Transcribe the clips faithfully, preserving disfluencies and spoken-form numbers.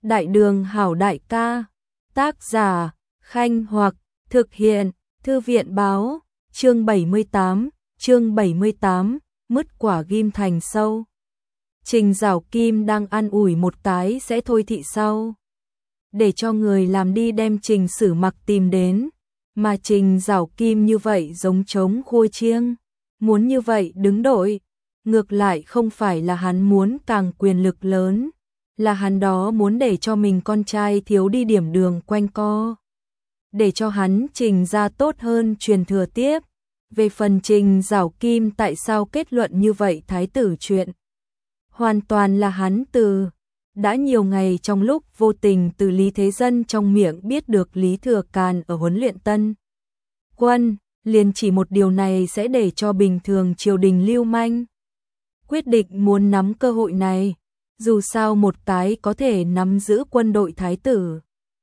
Đại đường hảo đại ca, tác giả, Khanh Hoặc, thực hiện, Thư viện báo, chương bảy mươi tám, chương bảy mươi tám, mứt quả ghim thành sâu. Trình Giảo Kim đang an ủi một cái sẽ thôi thị sau. Để cho người làm đi đem Trình Sử Mặc tìm đến, mà Trình Giảo Kim như vậy giống trống khua chiêng, muốn như vậy đứng đội, ngược lại không phải là hắn muốn càng quyền lực lớn, là hắn đó muốn để cho mình con trai thiếu đi điểm đường quanh co, để cho hắn Trình ra tốt hơn truyền thừa tiếp. Về phần Trình Giảo Kim tại sao kết luận như vậy thái tử chuyện, hoàn toàn là hắn từ đã nhiều ngày trong lúc vô tình từ Lý Thế Dân trong miệng biết được Lý Thừa Càn ở huấn luyện Tân Quân, liền chỉ một điều này sẽ để cho bình thường triều đình lưu manh quyết định muốn nắm cơ hội này, dù sao một cái có thể nắm giữ quân đội thái tử,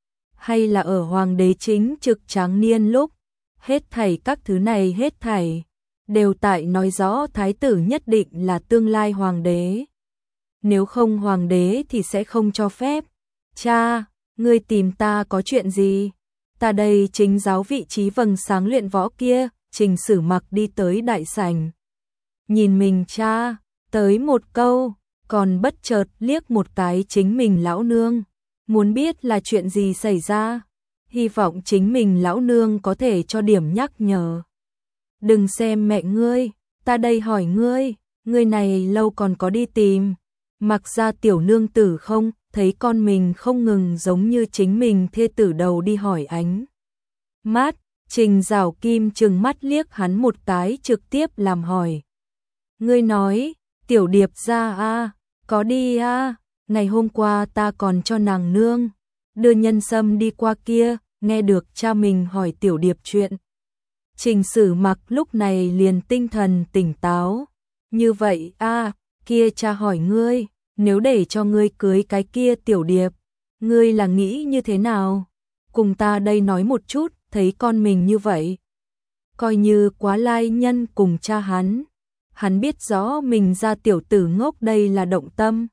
hay là ở hoàng đế chính trực tráng niên lúc, hết thảy các thứ này hết thảy đều tại nói rõ thái tử nhất định là tương lai hoàng đế. Nếu không hoàng đế thì sẽ không cho phép. Cha, ngươi tìm ta có chuyện gì? Ta đây chính giáo vị trí vầng sáng luyện võ kia. Trình Sử Mặc đi tới đại sảnh, nhìn mình cha, tới một câu, còn bất chợt liếc một cái chính mình lão nương, muốn biết là chuyện gì xảy ra, hy vọng chính mình lão nương có thể cho điểm nhắc nhở. Đừng xem mẹ ngươi, ta đây hỏi ngươi, ngươi này lâu còn có đi tìm Mặc ra tiểu nương tử không? Thấy con mình không ngừng giống như chính mình thê tử đầu đi hỏi ánh mắt, Trình Giảo Kim trừng mắt liếc hắn một cái trực tiếp làm hỏi. Ngươi nói, tiểu điệp ra a, có đi a, ngày hôm qua ta còn cho nàng nương đưa nhân sâm đi qua kia, nghe được cha mình hỏi tiểu điệp chuyện. Trình Sử Mặc lúc này liền tinh thần tỉnh táo, như vậy a, kia cha hỏi ngươi, nếu để cho ngươi cưới cái kia tiểu điệp, ngươi là nghĩ như thế nào? Cùng ta đây nói một chút, thấy con mình như vậy, coi như quá lai nhân cùng cha hắn. Hắn biết rõ mình ra tiểu tử ngốc đây là động tâm.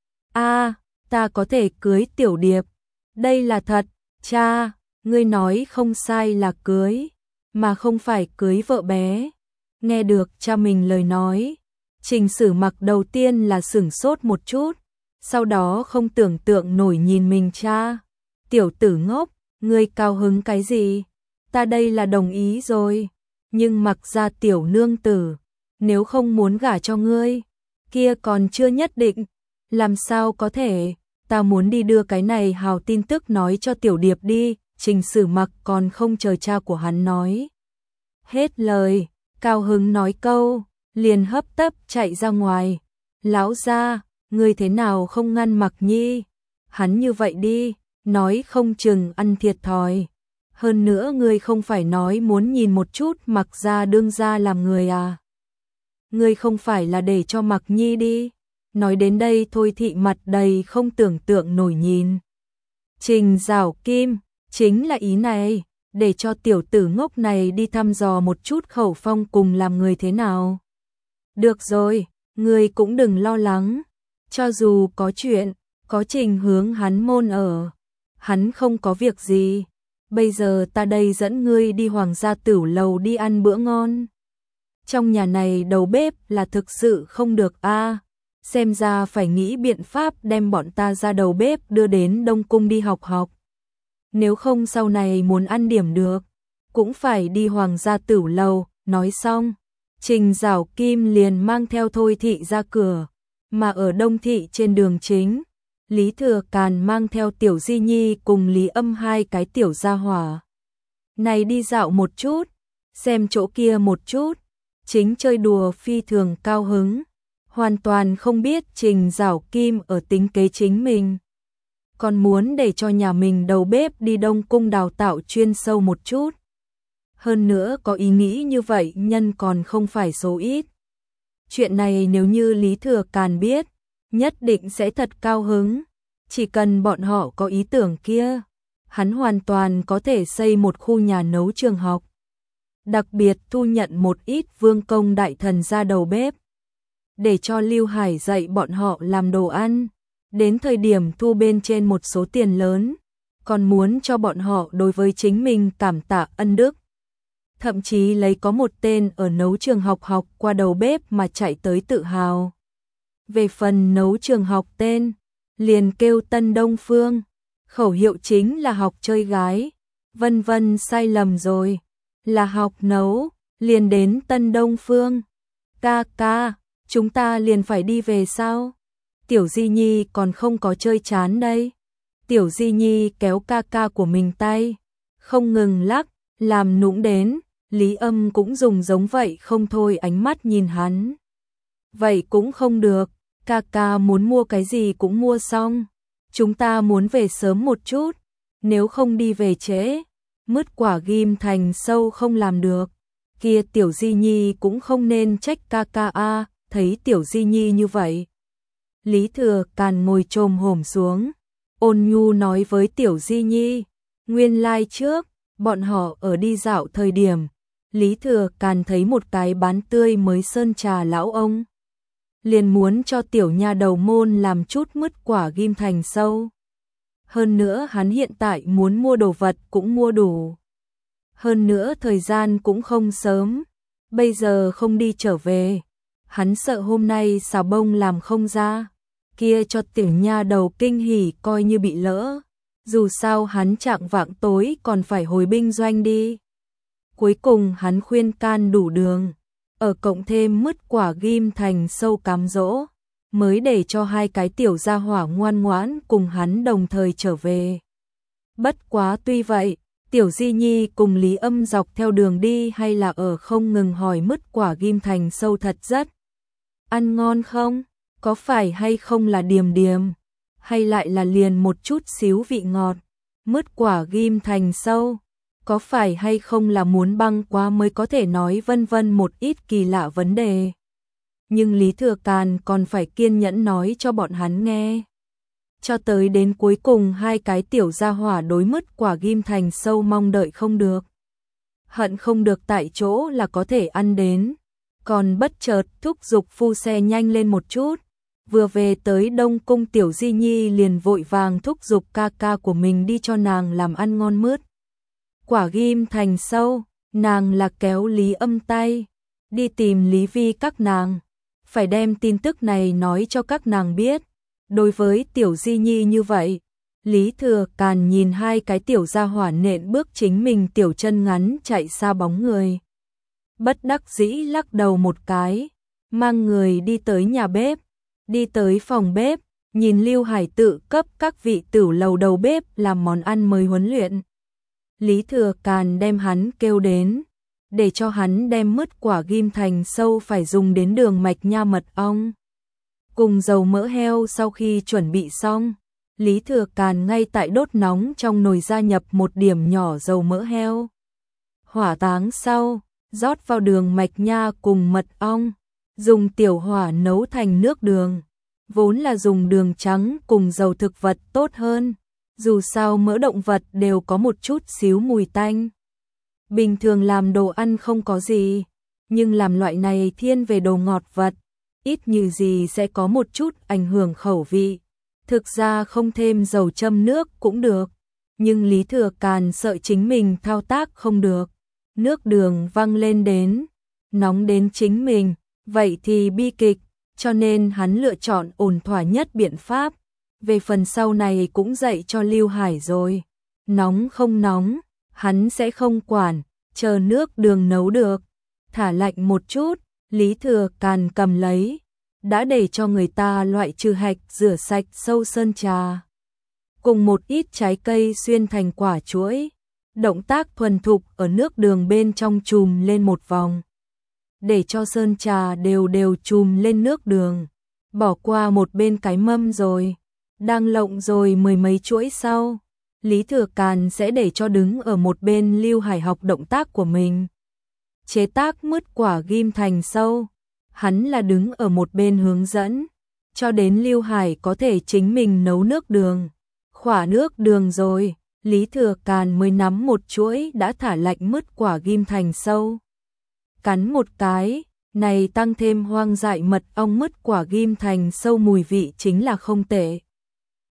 A, ta có thể cưới tiểu điệp, đây là thật, cha, ngươi nói không sai là cưới, mà không phải cưới vợ bé. Nghe được cha mình lời nói, Trình Sử Mặc đầu tiên là sửng sốt một chút, sau đó không tưởng tượng nổi nhìn mình cha. Tiểu tử ngốc, ngươi cao hứng cái gì? Ta đây là đồng ý rồi, nhưng Mặc ra tiểu nương tử, nếu không muốn gả cho ngươi, kia còn chưa nhất định, làm sao có thể, ta muốn đi đưa cái này hào tin tức nói cho tiểu điệp đi. Trình Sử Mặc còn không chờ cha của hắn nói hết lời, cao hứng nói câu, liền hấp tấp chạy ra ngoài. Lão gia, ngươi thế nào không ngăn Mặc Nhi? Hắn như vậy đi, nói không chừng ăn thiệt thòi. Hơn nữa ngươi không phải nói muốn nhìn một chút Mặc gia đương gia làm người à? Ngươi không phải là để cho Mặc Nhi đi? Nói đến đây thôi thị mặt đầy không tưởng tượng nổi nhìn Trình Giảo Kim, chính là ý này, để cho tiểu tử ngốc này đi thăm dò một chút khẩu phong cùng làm người thế nào. Được rồi, ngươi cũng đừng lo lắng, cho dù có chuyện, có Trình hướng hắn môn ở, hắn không có việc gì. Bây giờ ta đây dẫn ngươi đi Hoàng gia Tửu lầu đi ăn bữa ngon. Trong nhà này đầu bếp là thực sự không được a, xem ra phải nghĩ biện pháp đem bọn ta ra đầu bếp đưa đến Đông Cung đi học học. Nếu không sau này muốn ăn điểm được, cũng phải đi Hoàng gia Tửu lầu. Nói xong, Trình Giảo Kim liền mang theo Thôi thị ra cửa, mà ở Đông thị trên đường chính, Lý Thừa Càn mang theo Tiểu Di Nhi cùng Lý Âm hai cái tiểu gia hỏa này đi dạo một chút, xem chỗ kia một chút, chính chơi đùa phi thường cao hứng, hoàn toàn không biết Trình Giảo Kim ở tính kế chính mình, còn muốn để cho nhà mình đầu bếp đi Đông Cung đào tạo chuyên sâu một chút. Hơn nữa có ý nghĩ như vậy nhân còn không phải số ít. Chuyện này nếu như Lý Thừa Càn biết, nhất định sẽ thật cao hứng. Chỉ cần bọn họ có ý tưởng kia, hắn hoàn toàn có thể xây một khu nhà nấu trường học. Đặc biệt thu nhận một ít vương công đại thần ra đầu bếp, để cho Lưu Hải dạy bọn họ làm đồ ăn. Đến thời điểm thu bên trên một số tiền lớn, còn muốn cho bọn họ đối với chính mình cảm tạ ân đức. Thậm chí lấy có một tên ở nấu trường học học qua đầu bếp mà chạy tới tự hào. Về phần nấu trường học tên, liền kêu Tân Đông Phương, khẩu hiệu chính là học chơi gái, vân vân sai lầm rồi, là học nấu, liền đến Tân Đông Phương. Ca ca, chúng ta liền phải đi về sao? Tiểu Di Nhi còn không có chơi chán đây. Tiểu Di Nhi kéo ca ca của mình tay, không ngừng lắc, làm nũng đến, Lý Âm cũng dùng giống vậy không thôi ánh mắt nhìn hắn. Vậy cũng không được, ca ca muốn mua cái gì cũng mua xong, chúng ta muốn về sớm một chút, nếu không đi về trễ, mứt quả ghim thành sâu không làm được. Kia Tiểu Di Nhi cũng không nên trách ca ca a, thấy Tiểu Di Nhi như vậy. Lý Thừa Càn ngồi chồm hổm xuống, ôn nhu nói với Tiểu Di Nhi, nguyên lai trước, bọn họ ở đi dạo thời điểm, Lý Thừa Càn thấy một cái bán tươi mới sơn trà lão ông. Liền muốn cho tiểu nha đầu môn làm chút mứt quả ghim thành sâu. Hơn nữa hắn hiện tại muốn mua đồ vật cũng mua đủ. Hơn nữa thời gian cũng không sớm, bây giờ không đi trở về. Hắn sợ hôm nay xào bông làm không ra, kia cho tiểu nha đầu kinh hỉ coi như bị lỡ. Dù sao hắn trạng vạng tối còn phải hồi binh doanh đi. Cuối cùng hắn khuyên can đủ đường, ở cộng thêm mứt quả ghim thành sâu cám dỗ, mới để cho hai cái tiểu gia hỏa ngoan ngoãn cùng hắn đồng thời trở về. Bất quá tuy vậy, Tiểu Di Nhi cùng Lý Âm dọc theo đường đi hay là ở không ngừng hỏi mứt quả ghim thành sâu thật rất. Ăn ngon không? Có phải hay không là điềm điềm? Hay lại là liền một chút xíu vị ngọt? Mứt quả ghim thành sâu, có phải hay không là muốn băng quá mới có thể nói vân vân một ít kỳ lạ vấn đề. Nhưng Lý Thừa Càn còn phải kiên nhẫn nói cho bọn hắn nghe. Cho tới đến cuối cùng hai cái tiểu gia hỏa đối mứt quả ghim thành sâu mong đợi không được. Hận không được tại chỗ là có thể ăn đến. Còn bất chợt thúc giục phu xe nhanh lên một chút. Vừa về tới Đông Cung Tiểu Di Nhi liền vội vàng thúc giục ca ca của mình đi cho nàng làm ăn ngon mứt quả ghim thành sâu, nàng là kéo Lý Âm tay, đi tìm Lý Vi các nàng, phải đem tin tức này nói cho các nàng biết. Đối với Tiểu Di Nhi như vậy, Lý Thừa Càn nhìn hai cái tiểu gia hỏa nện bước chính mình tiểu chân ngắn chạy xa bóng người. Bất đắc dĩ lắc đầu một cái, mang người đi tới nhà bếp, đi tới phòng bếp, nhìn Lưu Hải tự cấp các vị tửu lầu đầu bếp làm món ăn mới huấn luyện. Lý Thừa Càn đem hắn kêu đến, để cho hắn đem mứt quả ghim thành sâu phải dùng đến đường mạch nha mật ong. Cùng dầu mỡ heo sau khi chuẩn bị xong, Lý Thừa Càn ngay tại đốt nóng trong nồi gia nhập một điểm nhỏ dầu mỡ heo. Hỏa táng sau, rót vào đường mạch nha cùng mật ong, dùng tiểu hỏa nấu thành nước đường. Vốn là dùng đường trắng cùng dầu thực vật tốt hơn. Dù sao mỡ động vật đều có một chút xíu mùi tanh. Bình thường làm đồ ăn không có gì, nhưng làm loại này thiên về đồ ngọt vật, ít như gì sẽ có một chút ảnh hưởng khẩu vị. Thực ra không thêm dầu châm nước cũng được, nhưng Lý Thừa Càn sợ chính mình thao tác không được. Nước đường văng lên đến, nóng đến chính mình, vậy thì bi kịch, cho nên hắn lựa chọn ổn thỏa nhất biện pháp. Về phần sau này cũng dạy cho Lưu Hải rồi. Nóng không nóng, hắn sẽ không quản, chờ nước đường nấu được. Thả lạnh một chút, Lý Thừa Càn cầm lấy, đã để cho người ta loại trừ hạch rửa sạch sâu sơn trà. Cùng một ít trái cây xuyên thành quả chuỗi. Động tác thuần thục ở nước đường bên trong chùm lên một vòng. Để cho sơn trà đều đều chùm lên nước đường. Bỏ qua một bên cái mâm rồi. Đang lộng rồi mười mấy chuỗi sau, Lý Thừa Càn sẽ để cho đứng ở một bên Lưu Hải học động tác của mình. Chế tác mứt quả ghim thành sâu, hắn là đứng ở một bên hướng dẫn, cho đến Lưu Hải có thể chính mình nấu nước đường. Khỏa nước đường rồi, Lý Thừa Càn mới nắm một chuỗi đã thả lạnh mứt quả ghim thành sâu. Cắn một cái, này tăng thêm hoang dại mật ong mứt quả ghim thành sâu mùi vị chính là không tệ.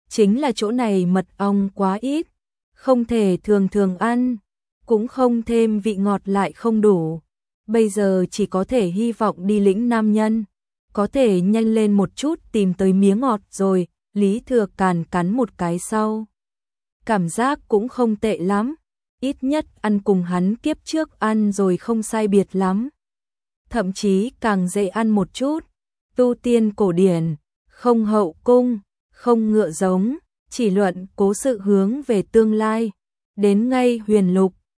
chính là chỗ này mật ong quá ít, không thể thường thường ăn, cũng không thêm vị ngọt lại không đủ. Bây giờ chỉ có thể hy vọng đi lĩnh nam nhân, có thể nhanh lên một chút tìm tới miếng ngọt rồi. Lý Thừa Càn cắn một cái sau. Cảm giác cũng không tệ lắm, ít nhất ăn cùng hắn kiếp trước ăn rồi không sai biệt lắm. Thậm chí càng dễ ăn một chút, tu tiên cổ điển, không hậu cung, không ngựa giống, chỉ luận cố sự hướng về tương lai. Đến ngay huyền lục,